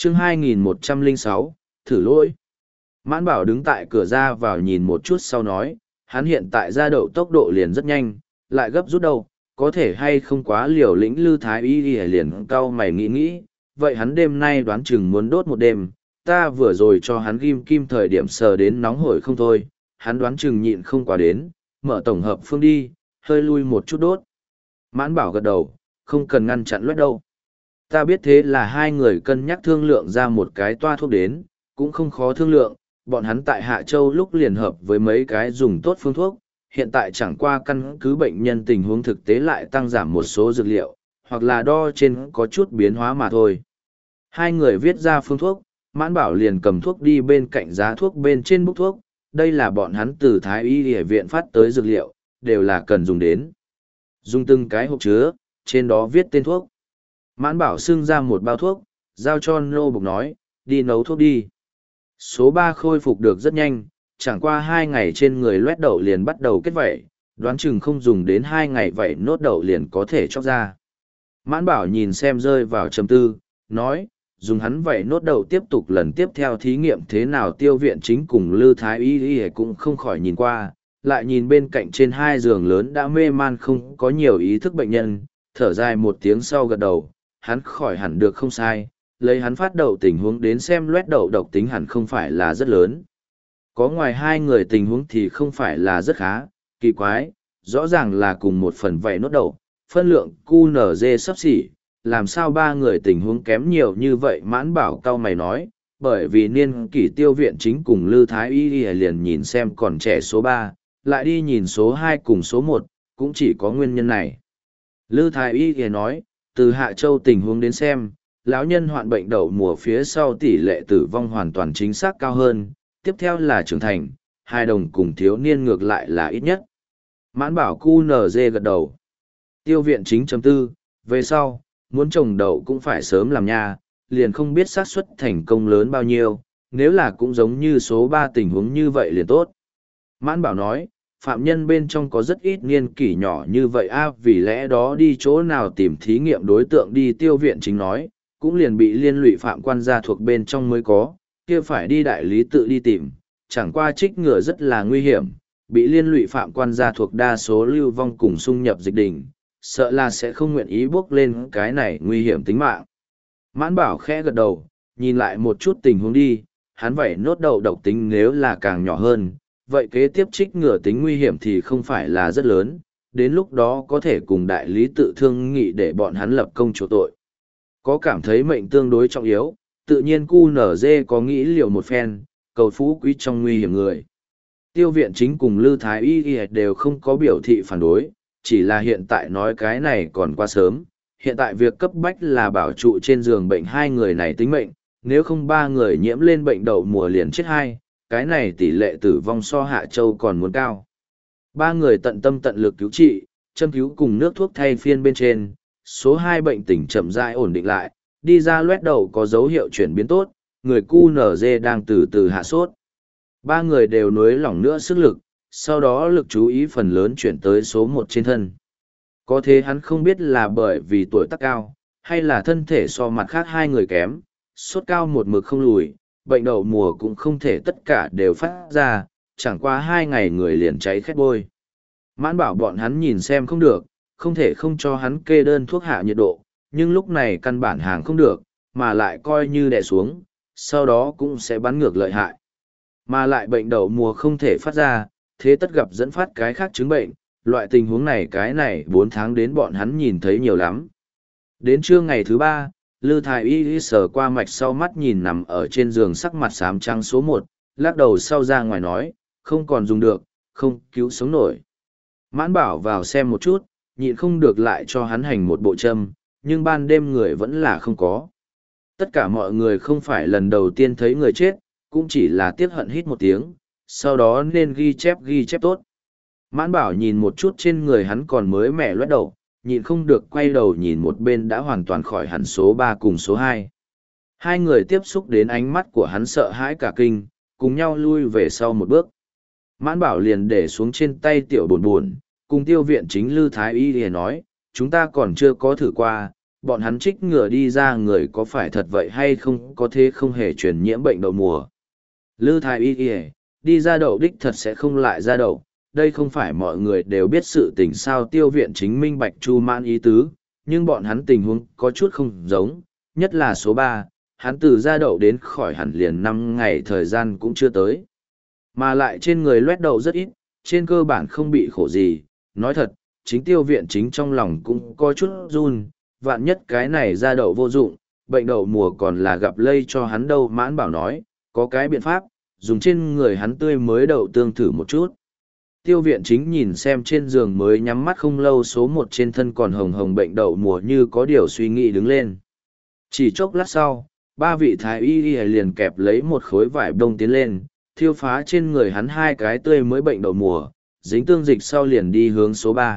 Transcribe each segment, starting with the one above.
chương 2106, thử lỗi. Mãn Bảo đứng tại cửa ra vào nhìn một chút sau nói, hắn hiện tại ra đậu tốc độ liền rất nhanh, lại gấp rút đâu, có thể hay không quá liều lĩnh Lư Thái Y liền cau mày nghĩ, vậy hắn đêm nay đoán chừng muốn đốt một đêm, ta vừa rồi cho hắn ghim kim thời điểm sờ đến nóng hổi không thôi, hắn đoán chừng nhịn không quá đến, mở tổng hợp phương đi, hơi lui một chút đốt. Mãn Bảo gật đầu, không cần ngăn chặn loét đâu. Ta biết thế là hai người cân nhắc thương lượng ra một cái toa thuốc đến, cũng không khó thương lượng, bọn hắn tại Hạ Châu lúc liền hợp với mấy cái dùng tốt phương thuốc, hiện tại chẳng qua căn cứ bệnh nhân tình huống thực tế lại tăng giảm một số dược liệu, hoặc là đo trên có chút biến hóa mà thôi. Hai người viết ra phương thuốc, Mãn Bảo liền cầm thuốc đi bên cạnh giá thuốc bên trên bút thuốc, đây là bọn hắn từ Thái Y Y viện phát tới dược liệu, đều là cần dùng đến. Dùng từng cái hộp chứa, trên đó viết tên thuốc. Mãn Bảo xưng ra một bao thuốc, giao cho nô bộc nói, đi nấu thuốc đi. Số 3 khôi phục được rất nhanh, chẳng qua 2 ngày trên người loét đậu liền bắt đầu kết vẩy, đoán chừng không dùng đến 2 ngày vậy nốt đậu liền có thể chóc ra. Mãn Bảo nhìn xem rơi vào trầm tư, nói, dùng hắn vậy nốt đậu tiếp tục lần tiếp theo thí nghiệm thế nào. Tiêu Viện Chính cùng Lư Thái Y cũng không khỏi nhìn qua, lại nhìn bên cạnh trên 2 giường lớn đã mê man không có nhiều ý thức bệnh nhân, thở dài một tiếng sau gật đầu, hắn khỏi hẳn được không sai, lấy hắn phát đậu tình huống đến xem loét đậu độc tính hẳn không phải là rất lớn. Có ngoài 2 người tình huống thì không phải là rất khá, kỳ quái, rõ ràng là cùng một phần vậy nốt đậu, phân lượng QNZ sắp xỉ, làm sao 3 người tình huống kém nhiều như vậy. Mãn Bảo cau mày nói, bởi vì niên kỷ Tiêu Viện Chính cùng Lư Thái Y liền nhìn xem còn trẻ số 3, lại đi nhìn số 2 cùng số 1, cũng chỉ có nguyên nhân này. Lư Thái Y nói, từ Hạ Châu tình huống đến xem, lão nhân hoạn bệnh đậu mùa phía sau tỷ lệ tử vong hoàn toàn chính xác cao hơn, tiếp theo là trưởng thành, hài đồng cùng thiếu niên ngược lại là ít nhất. Mãn Bảo QNZ gật đầu. Tiêu Viện Chính chấm tư, về sau, muốn trồng đậu cũng phải sớm làm nha, liền không biết xác suất thành công lớn bao nhiêu, nếu là cũng giống như số 3 tình huống như vậy liền tốt. Mãn Bảo nói, phạm nhân bên trong có rất ít niên kỷ nhỏ như vậy vì lẽ đó đi chỗ nào tìm thí nghiệm đối tượng đi. Tiêu Viện Chính nói, cũng liền bị liên lụy phạm quan gia thuộc bên trong mới có, kia phải đi đại lý tự đi tìm, chẳng qua trích ngừa rất là nguy hiểm, bị liên lụy phạm quan gia thuộc đa số lưu vong cùng xung nhập dịch đình, sợ là sẽ không nguyện ý bước lên cái này nguy hiểm tính mạng. Mãn Bảo khẽ gật đầu, nhìn lại một chút tình huống đi, hắn vậy nốt đậu độc tính nếu là càng nhỏ hơn, vậy kế tiếp trích ngừa tính nguy hiểm thì không phải là rất lớn, đến lúc đó có thể cùng đại lý tự thương nghị để bọn hắn lập công chỗ tội. Có cảm thấy mệnh tương đối trọng yếu, tự nhiên QNZ có nghĩ liều một phen, cầu phú quý trong nguy hiểm người. Tiêu Viện Chính cùng Lư Thái Y đều không có biểu thị phản đối, chỉ là hiện tại nói cái này còn quá sớm, hiện tại việc cấp bách là bảo trụ trên giường bệnh 2 người này tính mệnh, nếu không 3 người nhiễm lên bệnh đậu mùa liền chết 2, cái này tỷ lệ tử vong so Hạ Châu còn muốn cao. 3 người tận tâm tận lực cứu trị, châm cứu cùng nước thuốc thay phiên bên trên, số 2 bệnh tình chậm rãi ổn định lại, đi ra loét đầu có dấu hiệu chuyển biến tốt, người QNZ đang từ từ hạ sốt. 3 người đều nối lỏng nữa sức lực, sau đó lực chú ý phần lớn chuyển tới số 1 trên thân. Có thế hắn không biết là bởi vì tuổi tác cao, hay là thân thể so mặt khác 2 người kém, sốt cao một mực không lùi, bệnh đậu mùa cũng không thể tất cả đều phát ra, chẳng qua 2 ngày người liền cháy khét bôi. Mãn Bảo bọn hắn nhìn xem không được, không thể không cho hắn kê đơn thuốc hạ nhiệt độ, nhưng lúc này căn bản hàng không được, mà lại coi như đè xuống, sau đó cũng sẽ bắn ngược lợi hại. Mà lại bệnh đậu mùa không thể phát ra, thế tất gặp dẫn phát cái khác chứng bệnh, loại tình huống này cái này 4 tháng đến bọn hắn nhìn thấy nhiều lắm. Đến trưa ngày thứ 3, Lư Thái Y sờ qua mạch sau mắt nhìn nằm ở trên giường sắc mặt xám trắng số 1, lắc đầu sau ra ngoài nói, không còn dùng được, không cứu sống nổi. Mãn Bảo vào xem một chút, nhịn không được lại cho hắn hành một bộ châm, nhưng ban đêm người vẫn là không có. Tất cả mọi người không phải lần đầu tiên thấy người chết, cũng chỉ là tiếc hận hít một tiếng, sau đó nên ghi chép tốt. Mãn Bảo nhìn một chút trên người hắn còn mới mẻ loét đầu, nhịn không được quay đầu nhìn một bên đã hoàn toàn khỏi hẳn số 3 cùng số 2. 2 người tiếp xúc đến ánh mắt của hắn sợ hãi cả kinh, cùng nhau lui về sau một bước. Mãn Bảo liền để xuống trên tay tiểu buồn, cùng Tiêu Viện Chính Lư Thái Y để nói, chúng ta còn chưa có thử qua, bọn hắn trích ngừa đi ra người có phải thật vậy hay không có thế không hề truyền nhiễm bệnh đậu mùa. Lư Thái Y Y, đi ra đậu đích thật sẽ không lại ra đậu, đây không phải mọi người đều biết sự tình sao Tiêu Viện Chính minh bạch Chu Mãn ý tứ, nhưng bọn hắn tình huống có chút không giống, nhất là số 3, hắn từ ra đậu đến khỏi hẳn liền 5 ngày thời gian cũng chưa tới. Mà lại trên người loét đậu rất ít, trên cơ bản không bị khổ gì, nói thật, chính Tiêu Viện Chính trong lòng cũng có chút run, vạn nhất cái này ra đậu vô dụng, bệnh đậu mùa còn là gặp lây cho hắn đâu. Mãn Bảo nói, có cái biện pháp, dùng trên người hắn tươi mới đậu tương thử một chút. Tiêu Viện Chính nhìn xem trên giường mới nhắm mắt không lâu số 1 trên thân còn hồng hồng bệnh đậu mùa như có điều suy nghĩ đứng lên. Chỉ chốc lát sau, 3 vị thái y liền kẹp lấy một khối vải đông tiến lên, thiêu phá trên người hắn 2 cái tươi mới bệnh đậu mùa, dính tương dịch sau liền đi hướng số 3.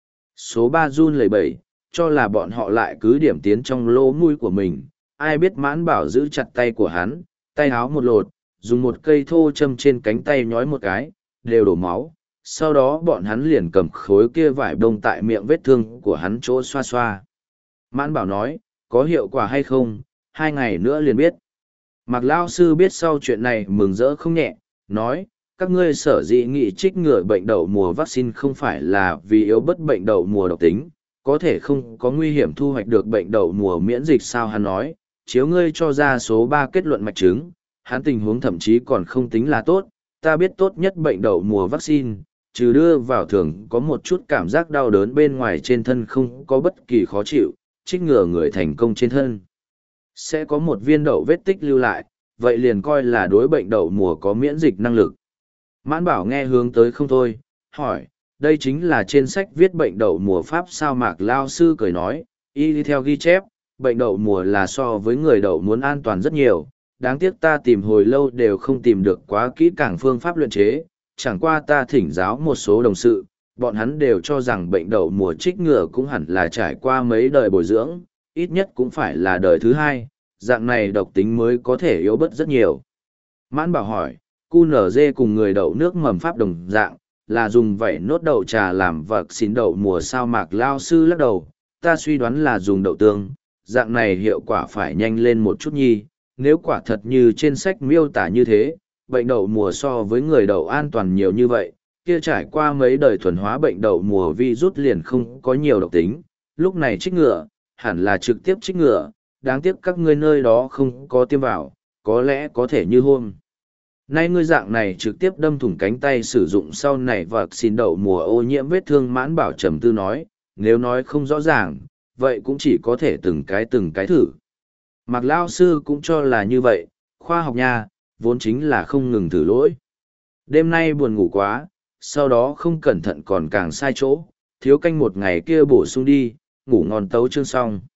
Số 3 run lẩy bẩy, cho là bọn họ lại cứ điểm tiến trong lỗ mũi của mình, ai biết Mãn Bảo giữ chặt tay của hắn, tay áo một lột, dùng một cây thô châm trên cánh tay nhói một cái, đều đổ máu. Sau đó bọn hắn liền cầm khối kia vải đông tại miệng vết thương của hắn chỗ xoa xoa. Mãn Bảo nói, có hiệu quả hay không, 2 ngày nữa liền biết. Mạc Lao Sư biết sau chuyện này mừng rỡ không nhẹ, nói, các ngươi sở dĩ nghị trích ngừa bệnh đậu mùa vaccine không phải là vì yếu bất bệnh đậu mùa độc tính, có thể không có nguy hiểm thu hoạch được bệnh đậu mùa miễn dịch sao. Hắn nói, chiếu ngươi cho ra số 3 kết luận mạch chứng, hắn tình huống thậm chí còn không tính là tốt, ta biết tốt nhất bệnh đậu mùa vaccine, trừ đưa vào thường có một chút cảm giác đau đớn bên ngoài trên thân không có bất kỳ khó chịu, trích ngừa người thành công trên thân. Sẽ có một viên đậu vết tích lưu lại, vậy liền coi là đối bệnh đậu mùa có miễn dịch năng lực. Mãn Bảo nghe hướng tới không thôi, hỏi, đây chính là trên sách viết bệnh đậu mùa Pháp sao? Mạc Lao Sư cười nói, y đi theo ghi chép, bệnh đậu mùa là so với người đậu muốn an toàn rất nhiều, đáng tiếc ta tìm hồi lâu đều không tìm được quá kỹ càng phương pháp luyện chế, chẳng qua ta thỉnh giáo một số đồng sự, bọn hắn đều cho rằng bệnh đậu mùa trích ngừa cũng hẳn là trải qua mấy đời bồi dưỡng, ít nhất cũng phải là đời thứ 2, dạng này độc tính mới có thể yếu bớt rất nhiều. Mãn Bảo hỏi, QNZ cùng người đậu nước mầm Pháp đồng dạng, là dùng vảy nốt đậu trà làm vật xin đậu mùa sao? Mạc Lao Sư lắc đầu, ta suy đoán là dùng đậu tương, dạng này hiệu quả phải nhanh lên một chút nhi, nếu quả thật như trên sách miêu tả như thế, bệnh đậu mùa so với người đậu an toàn nhiều như vậy, kia trải qua mấy đời thuần hóa bệnh đậu mùa virus liền không có nhiều độc tính, lúc này trích ngừa, hẳn là trực tiếp trích ngừa, đáng tiếc các ngươi nơi đó không có tiêm vào, có lẽ có thể như hôm nay ngươi dạng này trực tiếp đâm thủng cánh tay sử dụng sau này và xin đậu mùa ô nhiễm vết thương. Mãn Bảo trầm tư nói, nếu nói không rõ ràng, vậy cũng chỉ có thể từng cái thử. Mạc Lao Sư cũng cho là như vậy, khoa học nha, vốn chính là không ngừng thử lỗi. Đêm nay buồn ngủ quá, sau đó không cẩn thận còn càng sai chỗ, thiếu canh một ngày kia bổ sung đi, ngủ ngon tấu chương xong.